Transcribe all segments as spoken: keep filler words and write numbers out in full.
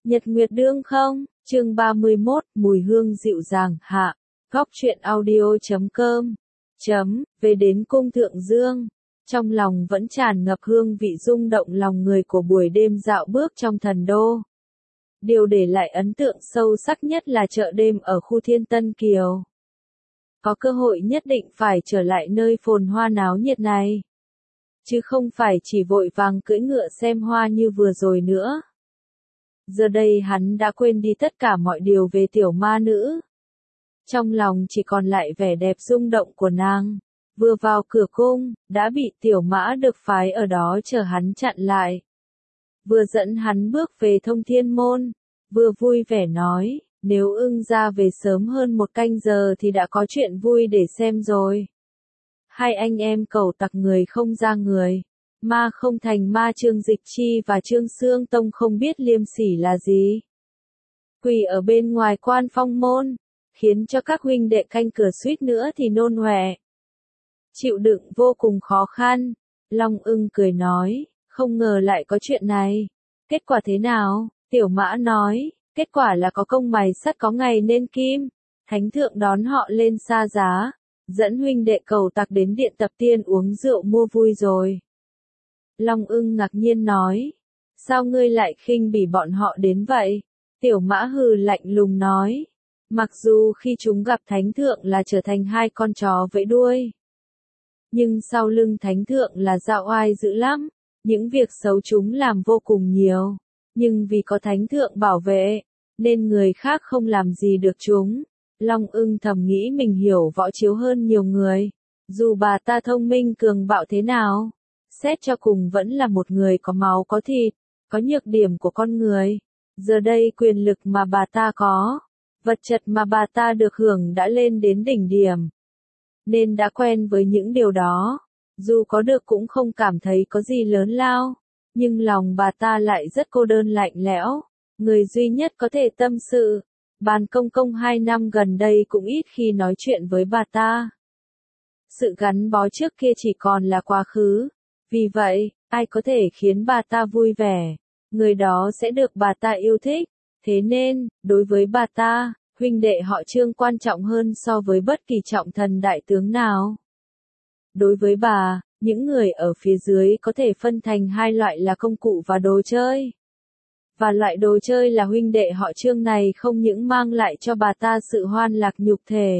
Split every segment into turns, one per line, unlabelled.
Nhật Nguyệt Đương không, chương ba mươi mốt, mùi hương dịu dàng, hạ, góc truyện audio chấm com, chấm, về đến cung Thượng Dương, trong lòng vẫn tràn ngập hương vị rung động lòng người của buổi đêm dạo bước trong thần đô. Điều để lại ấn tượng sâu sắc nhất là chợ đêm ở khu Thiên Tân Kiều. Có cơ hội nhất định phải trở lại nơi phồn hoa náo nhiệt này. Chứ không phải chỉ vội vàng cưỡi ngựa xem hoa như vừa rồi nữa. Giờ đây hắn đã quên đi tất cả mọi điều về tiểu ma nữ. Trong lòng chỉ còn lại vẻ đẹp rung động của nàng. Vừa vào cửa cung, đã bị tiểu mã được phái ở đó chờ hắn chặn lại. Vừa dẫn hắn bước về Thông Thiên Môn, vừa vui vẻ nói, nếu ưng ra về sớm hơn một canh giờ thì đã có chuyện vui để xem rồi. Hai anh em cẩu tặc người không ra người, ma không thành ma Trương Dịch Chi và Trương Xương Tông không biết liêm sỉ là gì. Quỳ ở bên ngoài Quan Phong môn, khiến cho các huynh đệ canh cửa suýt nữa thì nôn ọe. Chịu đựng vô cùng khó khăn, Long Ưng cười nói, không ngờ lại có chuyện này. Kết quả thế nào? Tiểu Mã nói, kết quả là có công mài sắt có ngày nên kim. Thánh thượng đón họ lên xa giá, dẫn huynh đệ cẩu tặc đến điện Tập Tiên uống rượu mua vui rồi. Long Ưng ngạc nhiên nói, sao ngươi lại khinh bỉ bọn họ đến vậy? Tiểu Mã hừ lạnh lùng nói, mặc dù khi chúng gặp thánh thượng là trở thành hai con chó vẫy đuôi. Nhưng sau lưng thánh thượng là dạo oai dữ lắm, những việc xấu chúng làm vô cùng nhiều. Nhưng vì có thánh thượng bảo vệ, nên người khác không làm gì được chúng. Long Ưng thầm nghĩ mình hiểu võ chiếu hơn nhiều người. Dù bà ta thông minh cường bạo thế nào, xét cho cùng vẫn là một người có máu có thịt, có nhược điểm của con người. Giờ đây quyền lực mà bà ta có, vật chất mà bà ta được hưởng đã lên đến đỉnh điểm. Nên đã quen với những điều đó, dù có được cũng không cảm thấy có gì lớn lao. Nhưng lòng bà ta lại rất cô đơn lạnh lẽo, người duy nhất có thể tâm sự. Bàn công công hai năm gần đây cũng ít khi nói chuyện với bà ta. Sự gắn bó trước kia chỉ còn là quá khứ. Vì vậy, ai có thể khiến bà ta vui vẻ, người đó sẽ được bà ta yêu thích. Thế nên, đối với bà ta, huynh đệ họ Trương quan trọng hơn so với bất kỳ trọng thần đại tướng nào. Đối với bà, những người ở phía dưới có thể phân thành hai loại là công cụ và đồ chơi. Và loại đồ chơi là huynh đệ họ Trương này không những mang lại cho bà ta sự hoan lạc nhục thể,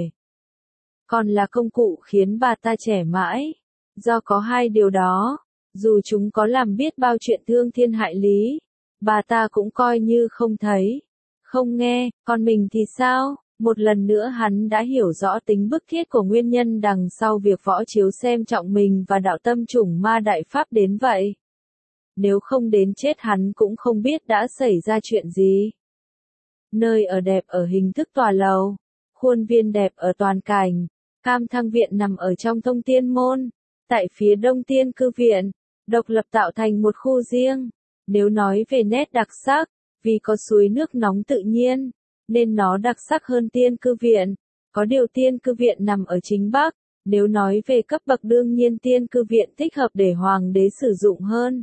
còn là công cụ khiến bà ta trẻ mãi. Do có hai điều đó, dù chúng có làm biết bao chuyện thương thiên hại lý, bà ta cũng coi như không thấy, không nghe. Còn mình thì sao? Một lần nữa hắn đã hiểu rõ tính bức thiết của nguyên nhân đằng sau việc võ chiếu xem trọng mình và đạo tâm chủng ma đại pháp đến vậy. Nếu không đến chết hắn cũng không biết đã xảy ra chuyện gì. Nơi ở đẹp ở hình thức tòa lầu, khuôn viên đẹp ở toàn cảnh. Cam Thăng Viện nằm ở trong Thông Thiên Môn, tại phía đông Tiên Cư Viện, độc lập tạo thành một khu riêng. Nếu nói về nét đặc sắc, vì có suối nước nóng tự nhiên, nên nó đặc sắc hơn Tiên Cư Viện. Có điều Tiên Cư Viện nằm ở chính Bắc, nếu nói về cấp bậc đương nhiên Tiên Cư Viện thích hợp để hoàng đế sử dụng hơn.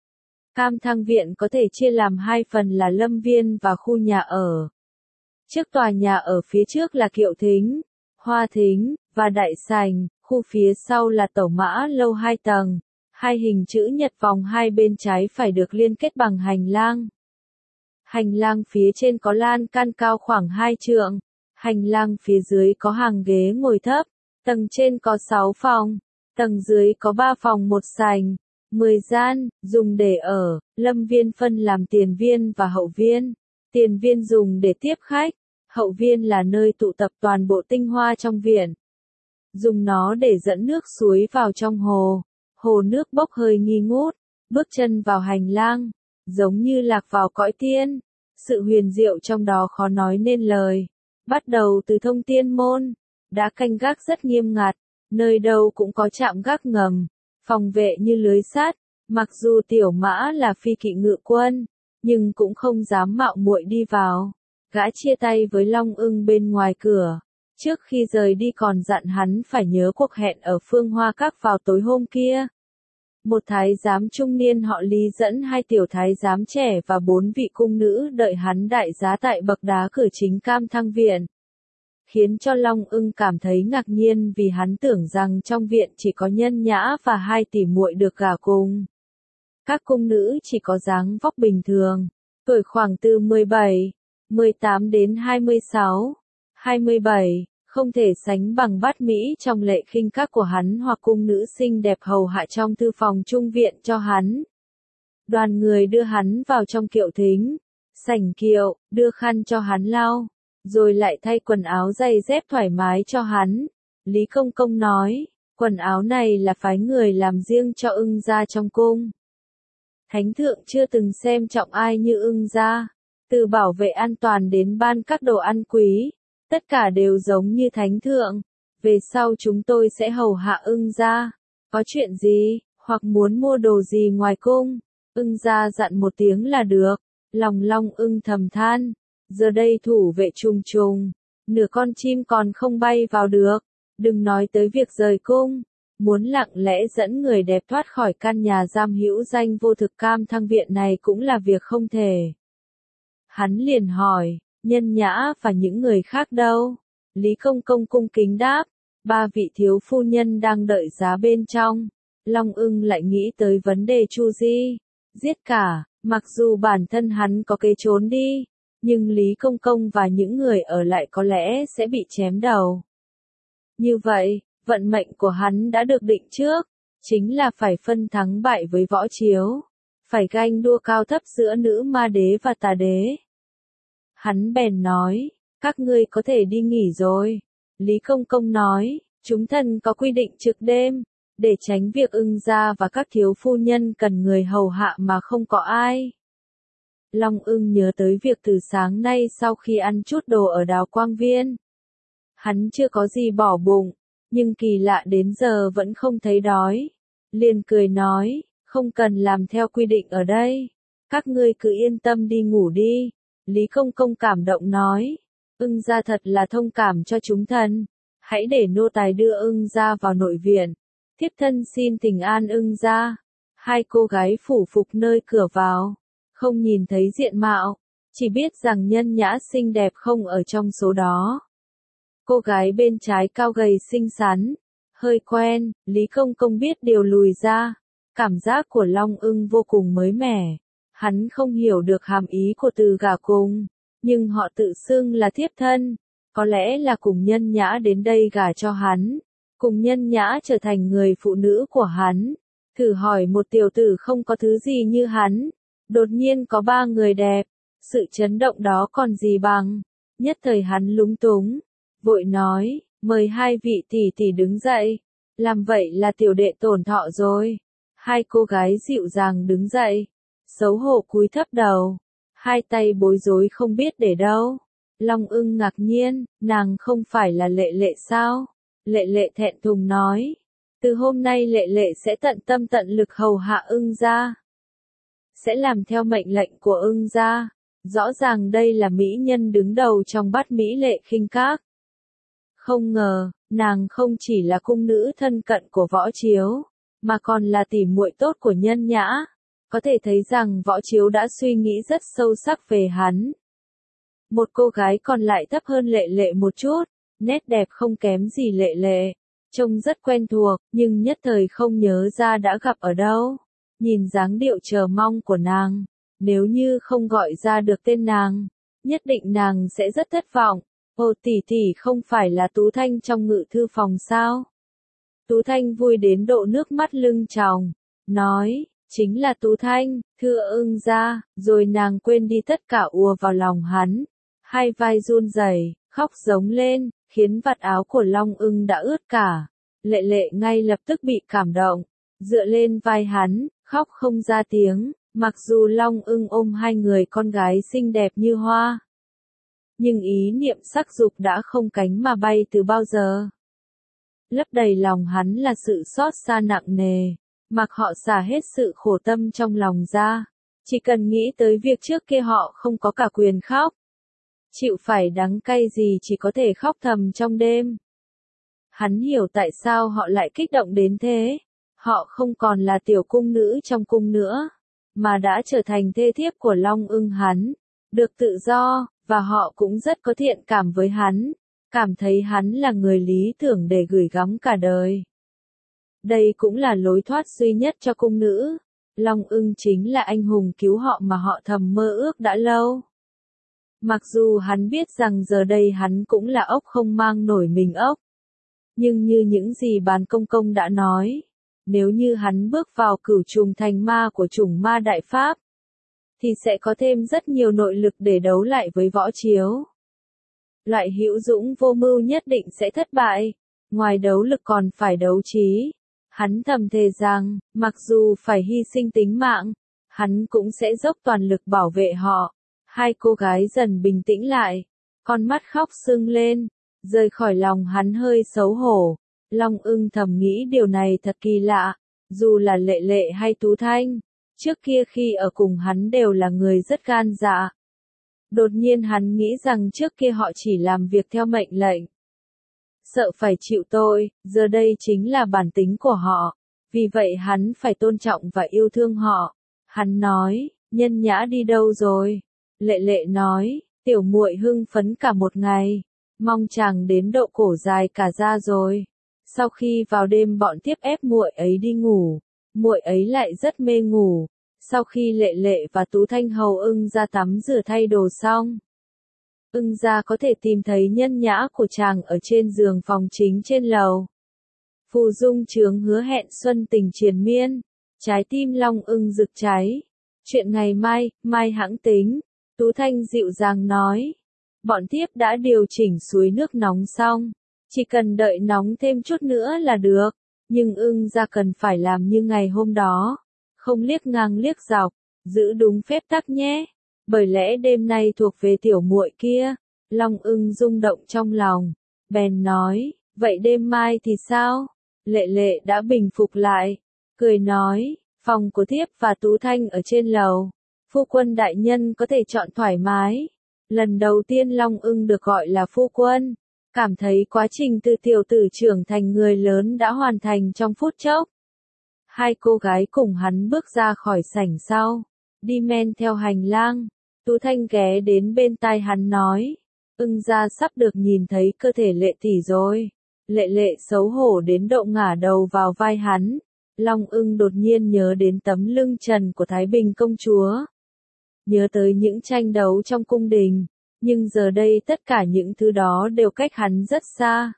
Cam Thăng Viện có thể chia làm hai phần là lâm viên và khu nhà ở. Trước tòa nhà ở phía trước là Kiệu Thính, Hoa Thính, và Đại Sảnh, khu phía sau là Tẩu Mã Lâu hai tầng, hai hình chữ nhật vòng hai bên trái phải được liên kết bằng hành lang. Hành lang phía trên có lan can cao khoảng hai trượng, hành lang phía dưới có hàng ghế ngồi thấp, tầng trên có sáu phòng, tầng dưới có ba phòng một sảnh, mười gian, dùng để ở. Lâm viên phân làm tiền viên và hậu viên. Tiền viên dùng để tiếp khách, hậu viên là nơi tụ tập toàn bộ tinh hoa trong viện. Dùng nó để dẫn nước suối vào trong hồ, hồ nước bốc hơi nghi ngút, bước chân vào hành lang, giống như lạc vào cõi tiên. Sự huyền diệu trong đó khó nói nên lời. Bắt đầu từ Thông Thiên Môn, đã canh gác rất nghiêm ngặt, nơi đâu cũng có trạm gác ngầm, phòng vệ như lưới sắt. Mặc dù Tiểu Mã là phi kỵ ngự quân, nhưng cũng không dám mạo muội đi vào. Gã chia tay với Long Ưng bên ngoài cửa, trước khi rời đi còn dặn hắn phải nhớ cuộc hẹn ở Phương Hoa Các vào tối hôm kia. Một thái giám trung niên họ Lý dẫn hai tiểu thái giám trẻ và bốn vị cung nữ đợi hắn đại giá tại bậc đá cửa chính Cam Thăng Viện. Khiến cho Long Ưng cảm thấy ngạc nhiên vì hắn tưởng rằng trong viện chỉ có Nhân Nhã và hai tỷ muội được gả cùng. Các cung nữ chỉ có dáng vóc bình thường, tuổi khoảng từ mười bảy, mười tám đến hai mươi sáu, hai mươi bảy, không thể sánh bằng bát mỹ trong lệ khinh các của hắn hoặc cung nữ xinh đẹp hầu hạ trong thư phòng trung viện cho hắn. Đoàn người đưa hắn vào trong kiệu thính, sảnh kiệu, đưa khăn cho hắn lau, rồi lại thay quần áo giày dép thoải mái cho hắn. Lý Công Công nói, quần áo này là phái người làm riêng cho Ưng gia trong cung. Thánh thượng chưa từng xem trọng ai như Ưng gia, từ bảo vệ an toàn đến ban các đồ ăn quý, tất cả đều giống như thánh thượng. Về sau chúng tôi sẽ hầu hạ Ưng gia, có chuyện gì, hoặc muốn mua đồ gì ngoài cung, Ưng gia dặn một tiếng là được. Lòng Long Ưng thầm than, giờ đây thủ vệ trùng trùng, nửa con chim còn không bay vào được, đừng nói tới việc rời cung. Muốn lặng lẽ dẫn người đẹp thoát khỏi căn nhà giam hữu danh vô thực Cam Thăng Viện này cũng là việc không thể. Hắn liền hỏi, Nhân Nhã và những người khác đâu? Lý Công Công cung kính đáp, ba vị thiếu phu nhân đang đợi giá bên trong. Long Ưng lại nghĩ tới vấn đề Chu Di, giết cả, mặc dù bản thân hắn có kế trốn đi, nhưng Lý Công Công và những người ở lại có lẽ sẽ bị chém đầu. Như vậy, vận mệnh của hắn đã được định trước, chính là phải phân thắng bại với Võ Chiếu, phải ganh đua cao thấp giữa nữ ma đế và tà đế. Hắn bèn nói, các ngươi có thể đi nghỉ rồi. Lý Công Công nói, chúng thần có quy định trực đêm, để tránh việc Ưng gia và các thiếu phu nhân cần người hầu hạ mà không có ai. Long Ưng nhớ tới việc từ sáng nay sau khi ăn chút đồ ở Đào Quang Viên, hắn chưa có gì bỏ bụng, nhưng kỳ lạ đến giờ vẫn không thấy đói. Liền cười nói, không cần làm theo quy định ở đây, các ngươi cứ yên tâm đi ngủ đi. Lý Công Công cảm động nói, Ưng gia thật là thông cảm cho chúng thần, hãy để nô tài đưa Ưng gia vào nội viện, thiếp thân xin thỉnh an Ưng gia. Hai cô gái phủ phục nơi cửa vào, không nhìn thấy diện mạo, chỉ biết rằng Nhân Nhã xinh đẹp không ở trong số đó. Cô gái bên trái cao gầy xinh xắn, hơi quen, Lý Công Công biết điều lùi ra, cảm giác của Long Ưng vô cùng mới mẻ. Hắn không hiểu được hàm ý của từ gả cùng, nhưng họ tự xưng là thiếp thân, có lẽ là cùng Nhân Nhã đến đây gả cho hắn, cùng Nhân Nhã trở thành người phụ nữ của hắn. Thử hỏi một tiểu tử không có thứ gì như hắn, đột nhiên có ba người đẹp, sự chấn động đó còn gì bằng. Nhất thời hắn lúng túng, vội nói, mời hai vị tỷ tỷ đứng dậy, làm vậy là tiểu đệ tổn thọ rồi. Hai cô gái dịu dàng đứng dậy, xấu hổ cúi thấp đầu, hai tay bối rối không biết để đâu. Long Ưng ngạc nhiên, nàng không phải là Lệ Lệ sao? Lệ Lệ thẹn thùng nói, từ hôm nay Lệ Lệ sẽ tận tâm tận lực hầu hạ Ưng gia, sẽ làm theo mệnh lệnh của Ưng gia. Rõ ràng đây là mỹ nhân đứng đầu trong bát mỹ lệ khinh các. Không ngờ, nàng không chỉ là cung nữ thân cận của Võ Chiếu, mà còn là tỷ muội tốt của Nhân Nhã. Có thể thấy rằng Võ Chiếu đã suy nghĩ rất sâu sắc về hắn. Một cô gái còn lại thấp hơn Lệ Lệ một chút, nét đẹp không kém gì Lệ Lệ, trông rất quen thuộc, nhưng nhất thời không nhớ ra đã gặp ở đâu. Nhìn dáng điệu chờ mong của nàng, nếu như không gọi ra được tên nàng, nhất định nàng sẽ rất thất vọng. Ồ tỷ tỷ không phải là Tú Thanh trong ngự thư phòng sao? Tú Thanh vui đến độ nước mắt lưng tròng, nói, chính là Tú Thanh, thưa Ưng gia, rồi nàng quên đi tất cả ùa vào lòng hắn. Hai vai run rẩy, khóc giống lên, khiến vạt áo của Long Ưng đã ướt cả. Lệ Lệ ngay lập tức bị cảm động, dựa lên vai hắn, khóc không ra tiếng, mặc dù Long Ưng ôm hai người con gái xinh đẹp như hoa. Nhưng ý niệm sắc dục đã không cánh mà bay từ bao giờ. Lấp đầy lòng hắn là sự xót xa nặng nề, mặc họ xả hết sự khổ tâm trong lòng ra. Chỉ cần nghĩ tới việc trước kia họ không có cả quyền khóc, chịu phải đắng cay gì chỉ có thể khóc thầm trong đêm. Hắn hiểu tại sao họ lại kích động đến thế. Họ không còn là tiểu cung nữ trong cung nữa, mà đã trở thành thê thiếp của Long Ưng hắn, được tự do, và họ cũng rất có thiện cảm với hắn, cảm thấy hắn là người lý tưởng để gửi gắm cả đời. Đây cũng là lối thoát duy nhất cho cung nữ. Long Ưng chính là anh hùng cứu họ mà họ thầm mơ ước đã lâu. Mặc dù hắn biết rằng giờ đây hắn cũng là ốc không mang nổi mình ốc. Nhưng như những gì Bàn Công Công đã nói, nếu như hắn bước vào cửu trùng thành ma của chủng ma đại pháp, thì sẽ có thêm rất nhiều nội lực để đấu lại với Võ Chiếu. Loại hữu dũng vô mưu nhất định sẽ thất bại, ngoài đấu lực còn phải đấu trí. Hắn thầm thề rằng, mặc dù phải hy sinh tính mạng, hắn cũng sẽ dốc toàn lực bảo vệ họ. Hai cô gái dần bình tĩnh lại, con mắt khóc sưng lên, rời khỏi lòng hắn hơi xấu hổ. Long Ưng thầm nghĩ điều này thật kỳ lạ, dù là Lệ Lệ hay Tú Thanh, trước kia khi ở cùng hắn đều là người rất gan dạ. Đột nhiên hắn nghĩ rằng trước kia họ chỉ làm việc theo mệnh lệnh, sợ phải chịu tội, giờ đây chính là bản tính của họ, vì vậy hắn phải tôn trọng và yêu thương họ. Hắn nói, Nhân Nhã đi đâu rồi? Lệ Lệ nói, tiểu muội hưng phấn cả một ngày, mong chàng đến độ cổ dài cả ra rồi. Sau khi vào đêm bọn tiếp ép muội ấy đi ngủ, muội ấy lại rất mê ngủ. Sau khi Lệ Lệ và Tú Thanh hầu Ưng ra tắm rửa thay đồ xong, Ưng gia có thể tìm thấy Nhân Nhã của chàng ở trên giường phòng chính trên lầu. Phù dung trướng hứa hẹn xuân tình triền miên, trái tim Long Ưng rực cháy. Chuyện ngày mai, mai hãng tính. Tú Thanh dịu dàng nói. Bọn tiếp đã điều chỉnh suối nước nóng xong, chỉ cần đợi nóng thêm chút nữa là được. Nhưng Ưng gia cần phải làm như ngày hôm đó, không liếc ngang liếc dọc, giữ đúng phép tắc nhé. Bởi lẽ đêm nay thuộc về tiểu muội kia. Long Ưng rung động trong lòng, bèn nói, vậy đêm mai thì sao? Lệ Lệ đã bình phục lại, cười nói, phòng của thiếp và Tú Thanh ở trên lầu, phu quân đại nhân có thể chọn thoải mái. Lần đầu tiên Long Ưng được gọi là phu quân, cảm thấy quá trình từ tiểu tử trưởng thành người lớn đã hoàn thành trong phút chốc. Hai cô gái cùng hắn bước ra khỏi sảnh sau, đi men theo hành lang. Tú Thanh ghé đến bên tai hắn nói, Ưng gia sắp được nhìn thấy cơ thể Lệ tỷ rồi. Lệ Lệ xấu hổ đến độ ngả đầu vào vai hắn. Long Ưng đột nhiên nhớ đến tấm lưng trần của Thái Bình công chúa, nhớ tới những tranh đấu trong cung đình, nhưng giờ đây tất cả những thứ đó đều cách hắn rất xa.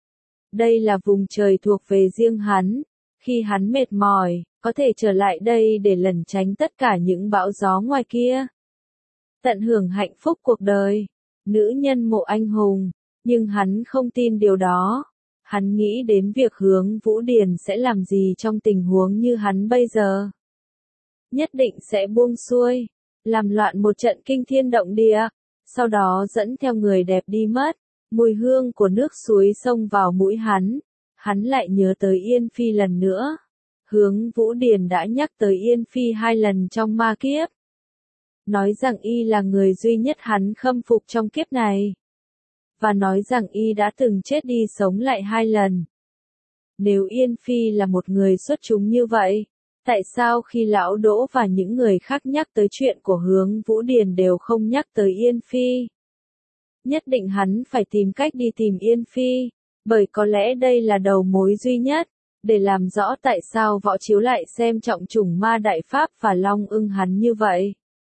Đây là vùng trời thuộc về riêng hắn, khi hắn mệt mỏi, có thể trở lại đây để lẩn tránh tất cả những bão gió ngoài kia. Tận hưởng hạnh phúc cuộc đời, nữ nhân mộ anh hùng, nhưng hắn không tin điều đó. Hắn nghĩ đến việc Hướng Vũ Điền sẽ làm gì trong tình huống như hắn bây giờ. Nhất định sẽ buông xuôi, làm loạn một trận kinh thiên động địa, sau đó dẫn theo người đẹp đi mất. Mùi hương của nước suối xông vào mũi hắn, hắn lại nhớ tới Yên Phi lần nữa. Hướng Vũ Điền đã nhắc tới Yên Phi hai lần trong ma kiếp, nói rằng y là người duy nhất hắn khâm phục trong kiếp này, và nói rằng y đã từng chết đi sống lại hai lần. Nếu Yên Phi là một người xuất chúng như vậy, tại sao khi lão Đỗ và những người khác nhắc tới chuyện của Hướng Vũ Điền đều không nhắc tới Yên Phi? Nhất định hắn phải tìm cách đi tìm Yên Phi, bởi có lẽ đây là đầu mối duy nhất, để làm rõ tại sao Võ Chiếu lại xem trọng chủng ma đại pháp và Long Ưng hắn như vậy.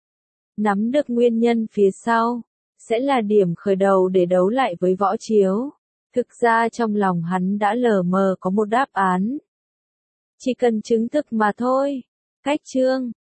Nắm được nguyên nhân phía sau, sẽ là điểm khởi đầu để đấu lại với Võ Chiếu. Thực ra trong lòng hắn đã lờ mờ có một đáp án, chỉ cần chứng thực mà thôi. Cách chương